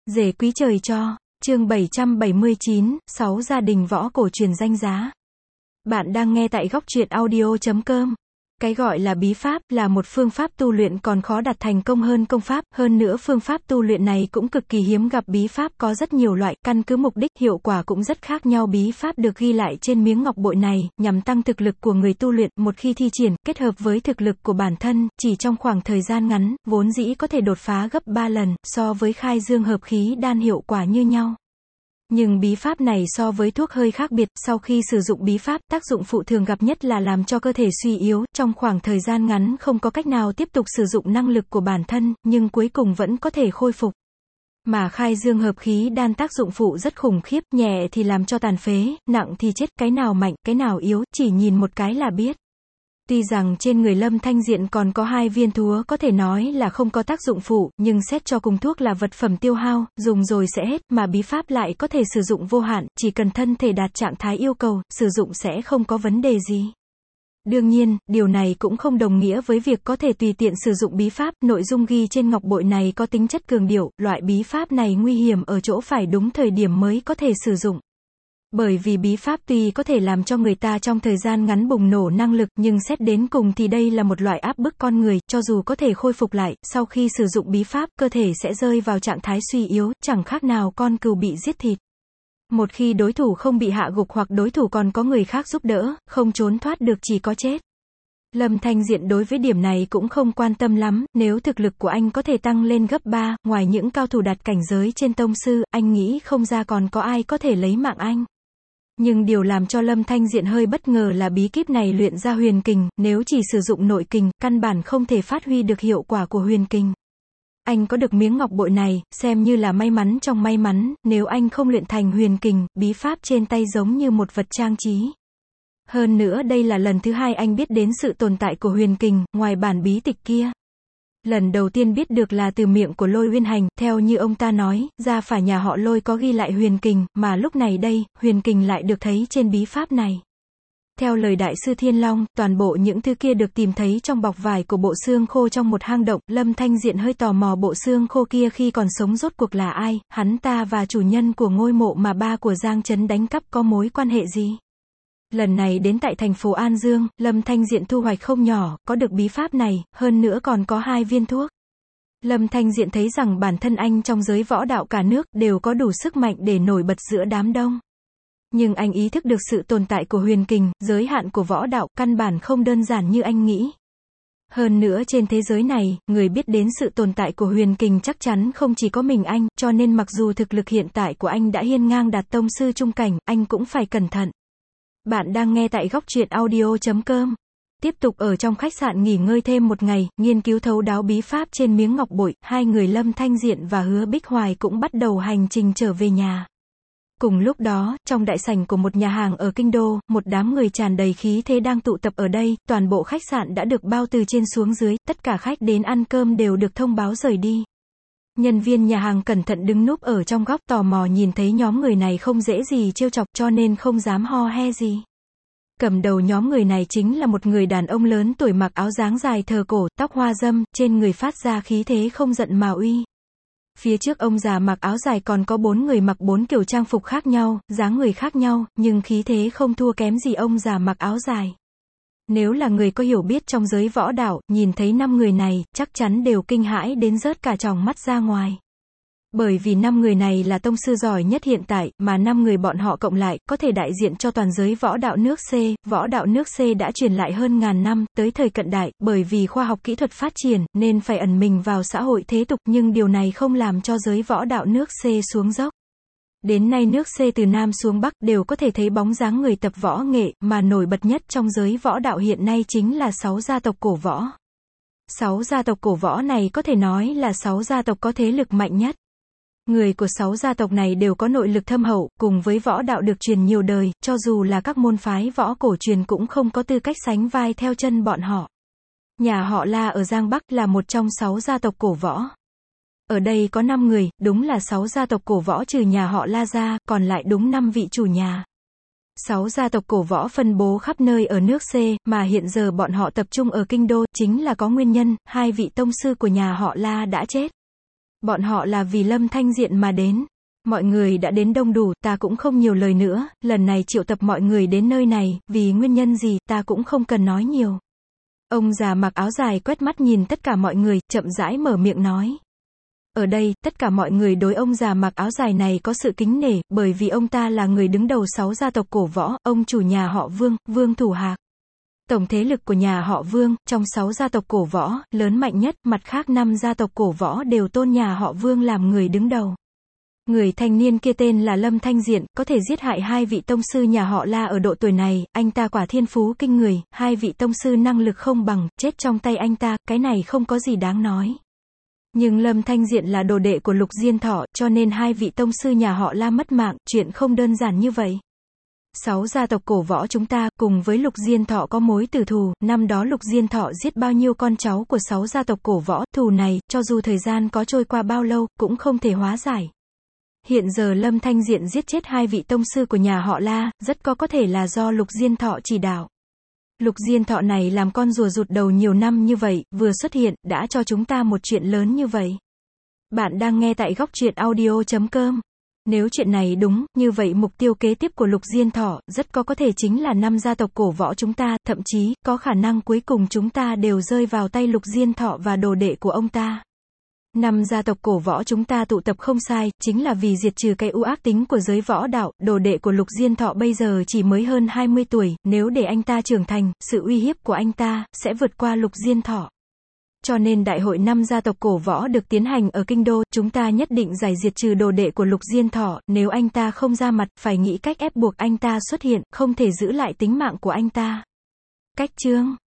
Rể quý trời cho, chương 779, 6 gia đình võ cổ truyền danh giá. Bạn đang nghe tại góc truyện audio.com. Cái gọi là bí pháp là một phương pháp tu luyện còn khó đạt thành công hơn công pháp, hơn nữa phương pháp tu luyện này cũng cực kỳ hiếm gặp. Bí pháp có rất nhiều loại, căn cứ mục đích, hiệu quả cũng rất khác nhau. Bí pháp được ghi lại trên miếng ngọc bội này, nhằm tăng thực lực của người tu luyện, một khi thi triển, kết hợp với thực lực của bản thân, chỉ trong khoảng thời gian ngắn, vốn dĩ có thể đột phá gấp 3 lần, so với khai dương hợp khí đan hiệu quả như nhau. Nhưng bí pháp này so với thuốc hơi khác biệt, sau khi sử dụng bí pháp, tác dụng phụ thường gặp nhất là làm cho cơ thể suy yếu, trong khoảng thời gian ngắn không có cách nào tiếp tục sử dụng năng lực của bản thân, nhưng cuối cùng vẫn có thể khôi phục. Mà khai dương hợp khí đan tác dụng phụ rất khủng khiếp, nhẹ thì làm cho tàn phế, nặng thì chết, cái nào mạnh, cái nào yếu, chỉ nhìn một cái là biết. Tuy rằng trên người Lâm Thanh Diện còn có 2 viên thúa có thể nói là không có tác dụng phụ, nhưng xét cho cùng thuốc là vật phẩm tiêu hao, dùng rồi sẽ hết, mà bí pháp lại có thể sử dụng vô hạn, chỉ cần thân thể đạt trạng thái yêu cầu, sử dụng sẽ không có vấn đề gì. Đương nhiên, điều này cũng không đồng nghĩa với việc có thể tùy tiện sử dụng bí pháp. Nội dung ghi trên ngọc bội này có tính chất cường điệu, loại bí pháp này nguy hiểm ở chỗ phải đúng thời điểm mới có thể sử dụng. Bởi vì bí pháp tuy có thể làm cho người ta trong thời gian ngắn bùng nổ năng lực, nhưng xét đến cùng thì đây là một loại áp bức con người, cho dù có thể khôi phục lại, sau khi sử dụng bí pháp, cơ thể sẽ rơi vào trạng thái suy yếu, chẳng khác nào con cừu bị giết thịt. Một khi đối thủ không bị hạ gục hoặc đối thủ còn có người khác giúp đỡ, không trốn thoát được chỉ có chết. Lâm Thanh Diện đối với điểm này cũng không quan tâm lắm, nếu thực lực của anh có thể tăng lên gấp 3, ngoài những cao thủ đạt cảnh giới trên tông sư, anh nghĩ không ra còn có ai có thể lấy mạng anh. Nhưng điều làm cho Lâm Thanh Diện hơi bất ngờ là bí kíp này luyện ra huyền kình, nếu chỉ sử dụng nội kình, căn bản không thể phát huy được hiệu quả của huyền kình. Anh có được miếng ngọc bội này, xem như là may mắn trong may mắn, nếu anh không luyện thành huyền kình, bí pháp trên tay giống như một vật trang trí. Hơn nữa đây là lần thứ 2 anh biết đến sự tồn tại của huyền kình, ngoài bản bí tịch kia. Lần đầu tiên biết được là từ miệng của Lôi Uyên Hành, theo như ông ta nói, gia phả nhà họ Lôi có ghi lại huyền kình, mà lúc này đây, huyền kình lại được thấy trên bí pháp này. Theo lời đại sư Thiên Long, toàn bộ những thứ kia được tìm thấy trong bọc vải của bộ xương khô trong một hang động. Lâm Thanh Diện hơi tò mò bộ xương khô kia khi còn sống rốt cuộc là ai, hắn ta và chủ nhân của ngôi mộ mà ba của Giang Trấn đánh cắp có mối quan hệ gì. Lần này đến tại thành phố An Dương, Lâm Thanh Diện thu hoạch không nhỏ, có được bí pháp này, hơn nữa còn có 2 viên thuốc. Lâm Thanh Diện thấy rằng bản thân anh trong giới võ đạo cả nước, đều có đủ sức mạnh để nổi bật giữa đám đông. Nhưng anh ý thức được sự tồn tại của huyền kình, giới hạn của võ đạo, căn bản không đơn giản như anh nghĩ. Hơn nữa trên thế giới này, người biết đến sự tồn tại của huyền kình chắc chắn không chỉ có mình anh, cho nên mặc dù thực lực hiện tại của anh đã hiên ngang đạt tông sư trung cảnh, anh cũng phải cẩn thận. Bạn đang nghe tại góc truyện audio.com. Tiếp tục ở trong khách sạn nghỉ ngơi thêm một ngày, nghiên cứu thấu đáo bí pháp trên miếng ngọc bội, hai người Lâm Thanh Diện và Hứa Bích Hoài cũng bắt đầu hành trình trở về nhà. Cùng lúc đó, trong đại sảnh của một nhà hàng ở Kinh Đô, một đám người tràn đầy khí thế đang tụ tập ở đây, toàn bộ khách sạn đã được bao từ trên xuống dưới, tất cả khách đến ăn cơm đều được thông báo rời đi. Nhân viên nhà hàng cẩn thận đứng núp ở trong góc tò mò nhìn thấy nhóm người này không dễ gì trêu chọc cho nên không dám ho he gì. Cầm đầu nhóm người này chính là một người đàn ông lớn tuổi mặc áo dáng dài thờ cổ, tóc hoa râm, trên người phát ra khí thế không giận mà uy. Phía trước ông già mặc áo dài còn có 4 người mặc 4 kiểu trang phục khác nhau, dáng người khác nhau, nhưng khí thế không thua kém gì ông già mặc áo dài. Nếu là người có hiểu biết trong giới võ đạo, nhìn thấy 5 người này, chắc chắn đều kinh hãi đến rớt cả tròng mắt ra ngoài. Bởi vì 5 người này là tông sư giỏi nhất hiện tại, mà 5 người bọn họ cộng lại, có thể đại diện cho toàn giới võ đạo nước C. Võ đạo nước C đã truyền lại hơn ngàn năm, tới thời cận đại, bởi vì khoa học kỹ thuật phát triển, nên phải ẩn mình vào xã hội thế tục, nhưng điều này không làm cho giới võ đạo nước C xuống dốc. Đến nay nước C từ Nam xuống Bắc đều có thể thấy bóng dáng người tập võ nghệ, mà nổi bật nhất trong giới võ đạo hiện nay chính là 6 gia tộc cổ võ. 6 gia tộc cổ võ này có thể nói là 6 gia tộc có thế lực mạnh nhất. Người của 6 gia tộc này đều có nội lực thâm hậu, cùng với võ đạo được truyền nhiều đời, cho dù là các môn phái võ cổ truyền cũng không có tư cách sánh vai theo chân bọn họ. Nhà họ La ở Giang Bắc là một trong 6 gia tộc cổ võ. Ở đây có 5 người, đúng là 6 gia tộc cổ võ trừ nhà họ La ra, còn lại đúng 5 vị chủ nhà. 6 gia tộc cổ võ phân bố khắp nơi ở nước C, mà hiện giờ bọn họ tập trung ở Kinh Đô, chính là có nguyên nhân, 2 vị tông sư của nhà họ La đã chết. Bọn họ là vì Lâm Thanh Diện mà đến. Mọi người đã đến đông đủ, ta cũng không nhiều lời nữa, lần này triệu tập mọi người đến nơi này, vì nguyên nhân gì, ta cũng không cần nói nhiều. Ông già mặc áo dài quét mắt nhìn tất cả mọi người, chậm rãi mở miệng nói. Ở đây, tất cả mọi người đối ông già mặc áo dài này có sự kính nể, bởi vì ông ta là người đứng đầu 6 gia tộc cổ võ, ông chủ nhà họ Vương, Vương Thủ Hạc. Tổng thế lực của nhà họ Vương, trong 6 gia tộc cổ võ, lớn mạnh nhất, mặt khác 5 gia tộc cổ võ đều tôn nhà họ Vương làm người đứng đầu. Người thanh niên kia tên là Lâm Thanh Diện, có thể giết hại 2 vị tông sư nhà họ La ở độ tuổi này, anh ta quả thiên phú kinh người, 2 vị tông sư năng lực không bằng, chết trong tay anh ta, cái này không có gì đáng nói. Nhưng Lâm Thanh Diện là đồ đệ của Lục Diên Thọ, cho nên 2 vị tông sư nhà họ La mất mạng, chuyện không đơn giản như vậy. 6 gia tộc cổ võ chúng ta, cùng với Lục Diên Thọ có mối tử thù, năm đó Lục Diên Thọ giết bao nhiêu con cháu của 6 gia tộc cổ võ, thù này, cho dù thời gian có trôi qua bao lâu, cũng không thể hóa giải. Hiện giờ Lâm Thanh Diện giết chết 2 vị tông sư của nhà họ La, rất có thể là do Lục Diên Thọ chỉ đạo. Lục Diên Thọ này làm con rùa rụt đầu nhiều năm như vậy, vừa xuất hiện, đã cho chúng ta một chuyện lớn như vậy. Bạn đang nghe tại góc truyện audio.com. Nếu chuyện này đúng, như vậy mục tiêu kế tiếp của Lục Diên Thọ, rất có thể chính là 5 gia tộc cổ võ chúng ta, thậm chí, có khả năng cuối cùng chúng ta đều rơi vào tay Lục Diên Thọ và đồ đệ của ông ta. 5 gia tộc cổ võ chúng ta tụ tập không sai, chính là vì diệt trừ cái ưu ác tính của giới võ đạo, đồ đệ của Lục Diên Thọ bây giờ chỉ mới hơn 20 tuổi, nếu để anh ta trưởng thành, sự uy hiếp của anh ta, sẽ vượt qua Lục Diên Thọ. Cho nên đại hội 5 gia tộc cổ võ được tiến hành ở Kinh Đô, chúng ta nhất định giải diệt trừ đồ đệ của Lục Diên Thọ, nếu anh ta không ra mặt, phải nghĩ cách ép buộc anh ta xuất hiện, không thể giữ lại tính mạng của anh ta. Cách chương